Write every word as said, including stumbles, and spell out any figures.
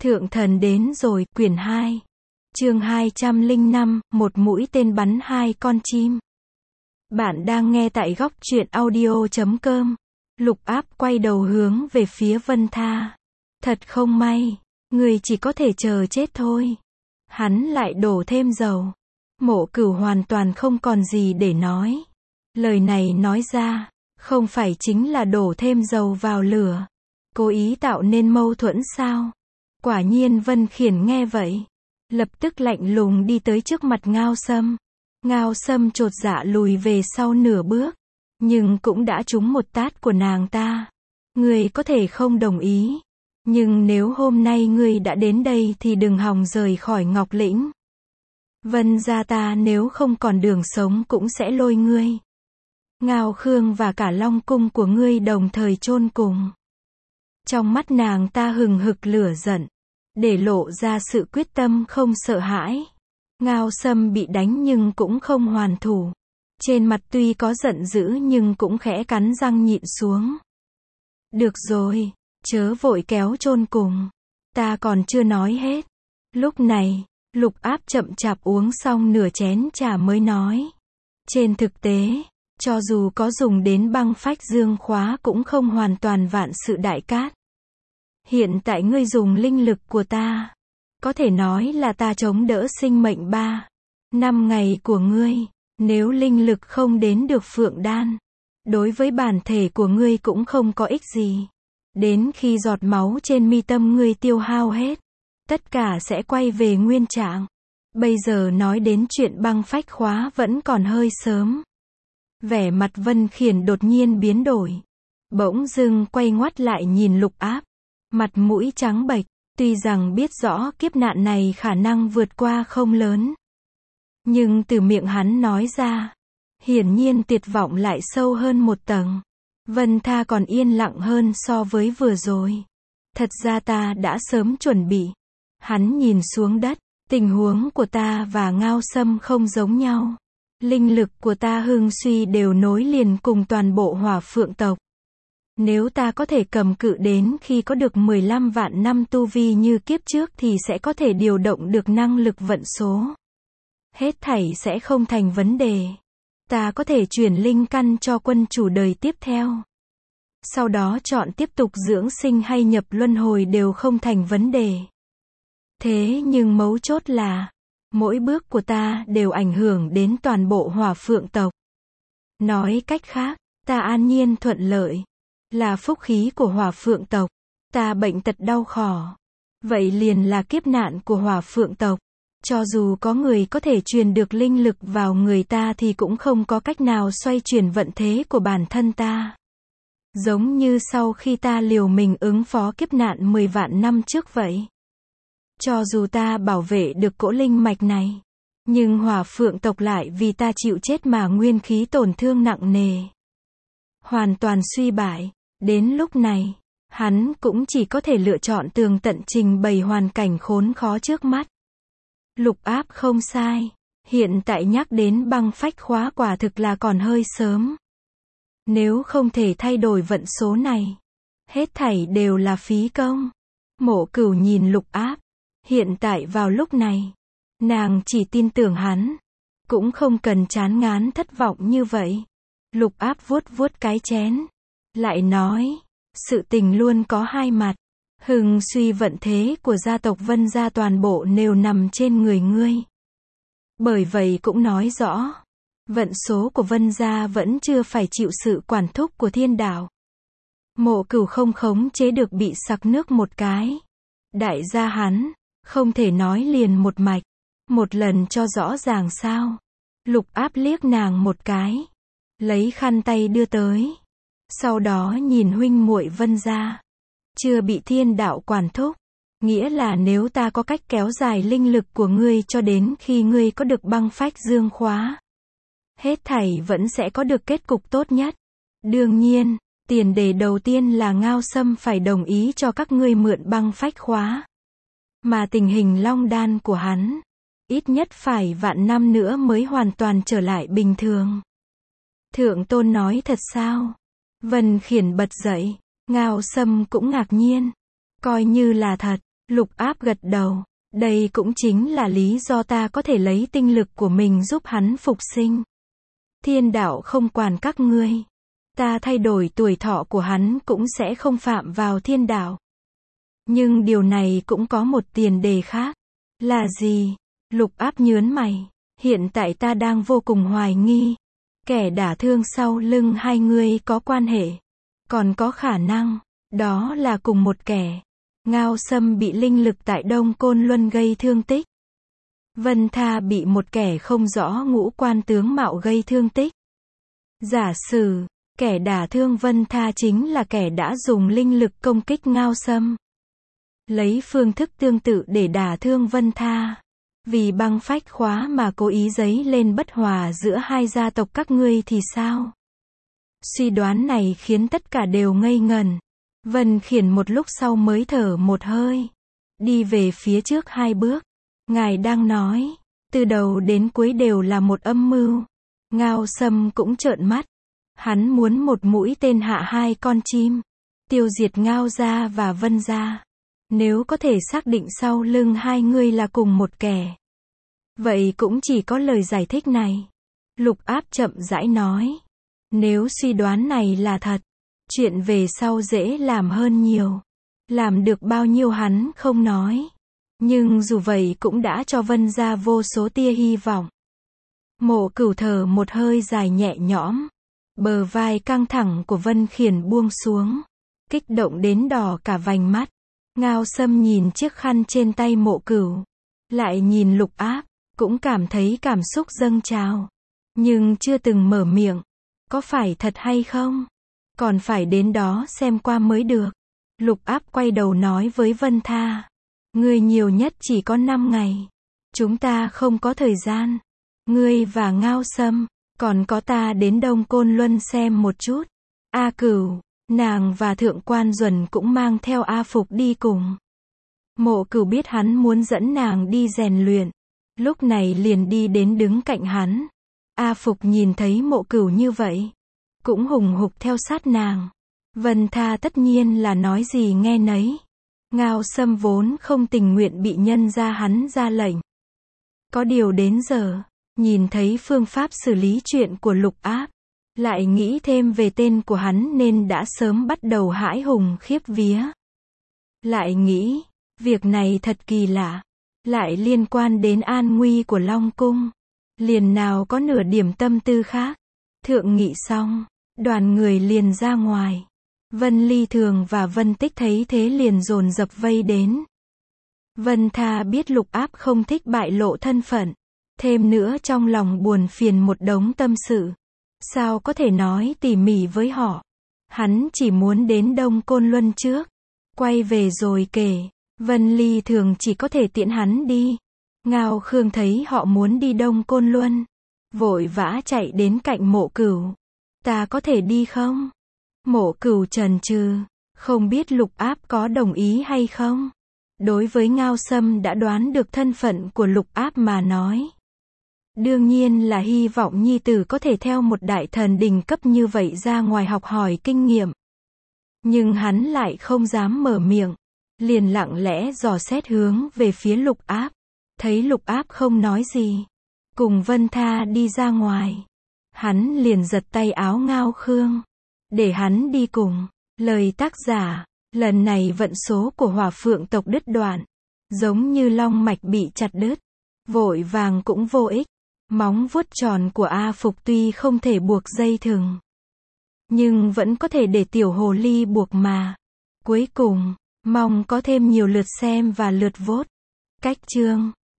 Thượng thần đến rồi, quyển hai. Chương hai trăm lẻ năm, một mũi tên bắn hai con chim. Bạn đang nghe tại góc truyện audio chấm com. Lục Áp quay đầu hướng về phía Vân Tha. Thật không may, người chỉ có thể chờ chết thôi. Hắn lại đổ thêm dầu. Mộ Cửu hoàn toàn không còn gì để nói. Lời này nói ra, không phải chính là đổ thêm dầu vào lửa, cố ý tạo nên mâu thuẫn sao? Quả nhiên Vân Khiển nghe vậy, lập tức lạnh lùng đi tới trước mặt Ngao Sâm. Ngao Sâm chột dạ lùi về sau nửa bước, nhưng cũng đã trúng một tát của nàng ta. Ngươi có thể không đồng ý, nhưng nếu hôm nay ngươi đã đến đây thì đừng hòng rời khỏi Ngọc Lĩnh. Vân gia ta nếu không còn đường sống cũng sẽ lôi ngươi, Ngao Khương và cả Long cung của ngươi đồng thời chôn cùng. Trong mắt nàng ta hừng hực lửa giận, để lộ ra sự quyết tâm không sợ hãi. Ngao Sâm bị đánh nhưng cũng không hoàn thủ. Trên mặt tuy có giận dữ nhưng cũng khẽ cắn răng nhịn xuống. Được rồi, chớ vội kéo chôn cùng. Ta còn chưa nói hết. Lúc này, Lục Áp chậm chạp uống xong nửa chén trà mới nói. Trên thực tế, cho dù có dùng đến băng phách dương khóa cũng không hoàn toàn vạn sự đại cát. Hiện tại ngươi dùng linh lực của ta, có thể nói là ta chống đỡ sinh mệnh ba, năm ngày của ngươi. Nếu linh lực không đến được Phượng Đan, đối với bản thể của ngươi cũng không có ích gì. Đến khi giọt máu trên mi tâm ngươi tiêu hao hết, tất cả sẽ quay về nguyên trạng. Bây giờ nói đến chuyện băng phách khóa vẫn còn hơi sớm. Vẻ mặt Vân Khiển đột nhiên biến đổi, bỗng dưng quay ngoắt lại nhìn Lục Áp, mặt mũi trắng bệch. Tuy rằng biết rõ kiếp nạn này khả năng vượt qua không lớn, nhưng từ miệng hắn nói ra, hiển nhiên tuyệt vọng lại sâu hơn một tầng. Vân Tha còn yên lặng hơn so với vừa rồi. Thật ra ta đã sớm chuẩn bị. Hắn nhìn xuống đất, tình huống của ta và Ngao Sâm không giống nhau. Linh lực của ta hưng suy đều nối liền cùng toàn bộ Hỏa Phượng tộc. Nếu ta có thể cầm cự đến khi có được mười lăm vạn năm tu vi như kiếp trước thì sẽ có thể điều động được năng lực vận số. Hết thảy sẽ không thành vấn đề. Ta có thể chuyển linh căn cho quân chủ đời tiếp theo. Sau đó chọn tiếp tục dưỡng sinh hay nhập luân hồi đều không thành vấn đề. Thế nhưng mấu chốt là, mỗi bước của ta đều ảnh hưởng đến toàn bộ Hỏa Phượng tộc. Nói cách khác, ta an nhiên thuận lợi, là phúc khí của Hỏa Phượng tộc. Ta bệnh tật đau khổ, vậy liền là kiếp nạn của Hỏa Phượng tộc. Cho dù có người có thể truyền được linh lực vào người ta thì cũng không có cách nào xoay chuyển vận thế của bản thân ta. Giống như sau khi ta liều mình ứng phó kiếp nạn mười vạn năm trước vậy. Cho dù ta bảo vệ được cỗ linh mạch này, nhưng Hỏa Phượng tộc lại vì ta chịu chết mà nguyên khí tổn thương nặng nề, hoàn toàn suy bại. Đến lúc này, hắn cũng chỉ có thể lựa chọn tường tận trình bày hoàn cảnh khốn khó trước mắt. Lục Áp không sai, hiện tại nhắc đến băng phách khóa quả thực là còn hơi sớm. Nếu không thể thay đổi vận số này, hết thảy đều là phí công. Mộ Cửu nhìn Lục Áp, hiện tại vào lúc này, nàng chỉ tin tưởng hắn, cũng không cần chán ngán thất vọng như vậy. Lục Áp vuốt vuốt cái chén, lại nói, sự tình luôn có hai mặt. Hưng suy vận thế của gia tộc Vân gia toàn bộ đều nằm trên người ngươi. Bởi vậy cũng nói rõ, vận số của Vân gia vẫn chưa phải chịu sự quản thúc của thiên đạo. Mộ Cửu không khống chế được bị sặc nước một cái. Đại gia hắn, không thể nói liền một mạch, một lần cho rõ ràng sao? Lục Áp liếc nàng một cái, lấy khăn tay đưa tới. Sau đó nhìn huynh muội Vân gia, chưa bị thiên đạo quản thúc, nghĩa là nếu ta có cách kéo dài linh lực của ngươi cho đến khi ngươi có được băng phách dương khóa, hết thảy vẫn sẽ có được kết cục tốt nhất. Đương nhiên, tiền đề đầu tiên là Ngao Sâm phải đồng ý cho các ngươi mượn băng phách khóa. Mà tình hình long đan của hắn, ít nhất phải vạn năm nữa mới hoàn toàn trở lại bình thường. Thượng tôn nói thật sao? Vân Khiển bật dậy. Ngao Sâm cũng ngạc nhiên. Coi như là thật. Lục Áp gật đầu. Đây cũng chính là lý do ta có thể lấy tinh lực của mình giúp hắn phục sinh. Thiên đạo không quản các ngươi. Ta thay đổi tuổi thọ của hắn cũng sẽ không phạm vào thiên đạo. Nhưng điều này cũng có một tiền đề khác. Là gì? Lục Áp nhớn mày. Hiện tại ta đang vô cùng hoài nghi. Kẻ đả thương sau lưng hai ngươi có quan hệ. Còn có khả năng. Đó là cùng một kẻ. Ngao Sâm bị linh lực tại Đông Côn Luân gây thương tích. Vân Tha bị một kẻ không rõ ngũ quan tướng mạo gây thương tích. Giả sử, kẻ đả thương Vân Tha chính là kẻ đã dùng linh lực công kích Ngao Sâm. Lấy phương thức tương tự để đả thương Vân Tha. Vì băng phách khóa mà cố ý dấy lên bất hòa giữa hai gia tộc các ngươi thì sao? Suy đoán này khiến tất cả đều ngây ngẩn. Vân Khiển một lúc sau mới thở một hơi. Đi về phía trước hai bước. Ngài đang nói, từ đầu đến cuối đều là một âm mưu. Ngao Sâm cũng trợn mắt. Hắn muốn một mũi tên hạ hai con chim. Tiêu diệt Ngao gia và Vân gia. Nếu có thể xác định sau lưng hai người là cùng một kẻ. Vậy cũng chỉ có lời giải thích này. Lục Áp chậm rãi nói. Nếu suy đoán này là thật, chuyện về sau dễ làm hơn nhiều. Làm được bao nhiêu hắn không nói. Nhưng dù vậy cũng đã cho Vân gia vô số tia hy vọng. Mộ Cửu thở một hơi dài nhẹ nhõm. Bờ vai căng thẳng của Vân Khiển buông xuống. Kích động đến đỏ cả vành mắt. Ngao Sâm nhìn chiếc khăn trên tay Mộ Cửu. Lại nhìn Lục Áp. Cũng cảm thấy cảm xúc dâng trào. Nhưng chưa từng mở miệng. Có phải thật hay không? Còn phải đến đó xem qua mới được. Lục Áp quay đầu nói với Vân Tha. Ngươi nhiều nhất chỉ có năm ngày. Chúng ta không có thời gian. Ngươi và Ngao Sâm, còn có ta đến Đông Côn Luân xem một chút. A Cửu, nàng và Thượng Quan Duẩn cũng mang theo A Phục đi cùng. Mộ Cửu biết hắn muốn dẫn nàng đi rèn luyện. Lúc này liền đi đến đứng cạnh hắn. A Phục nhìn thấy Mộ Cửu như vậy. Cũng hùng hục theo sát nàng. Vân Tha tất nhiên là nói gì nghe nấy. Ngao Sâm vốn không tình nguyện bị nhân ra hắn ra lệnh. Có điều đến giờ, nhìn thấy phương pháp xử lý chuyện của Lục Áp. Lại nghĩ thêm về tên của hắn nên đã sớm bắt đầu hãi hùng khiếp vía. Lại nghĩ, việc này thật kỳ lạ. Lại liên quan đến an nguy của Long Cung. Liền nào có nửa điểm tâm tư khác. Thượng nghị xong, đoàn người liền ra ngoài. Vân Ly Thường và Vân Tích thấy thế liền dồn dập vây đến. Vân Tha biết Lục Áp không thích bại lộ thân phận. Thêm nữa trong lòng buồn phiền một đống tâm sự. Sao có thể nói tỉ mỉ với họ. Hắn chỉ muốn đến Đông Côn Luân trước. Quay về rồi kể. Vân Ly Thường chỉ có thể tiễn hắn đi. Ngao Khương thấy họ muốn đi Đông Côn Luân. Vội vã chạy đến cạnh Mộ Cửu. Ta có thể đi không? Mộ Cửu chần chừ. Không biết Lục Áp có đồng ý hay không? Đối với Ngao Sâm đã đoán được thân phận của Lục Áp mà nói. Đương nhiên là hy vọng nhi tử có thể theo một đại thần đỉnh cấp như vậy ra ngoài học hỏi kinh nghiệm. Nhưng hắn lại không dám mở miệng. Liền lặng lẽ dò xét hướng về phía Lục Áp. Thấy Lục Áp không nói gì. Cùng Vân Tha đi ra ngoài. Hắn liền giật tay áo Ngao Khương. Để hắn đi cùng. Lời tác giả. Lần này vận số của Hỏa Phượng tộc đứt đoạn. Giống như long mạch bị chặt đứt. Vội vàng cũng vô ích. Móng vuốt tròn của A Phục tuy không thể buộc dây thừng. Nhưng vẫn có thể để tiểu hồ ly buộc mà. Cuối cùng, mong có thêm nhiều lượt xem và lượt vote. Cách chương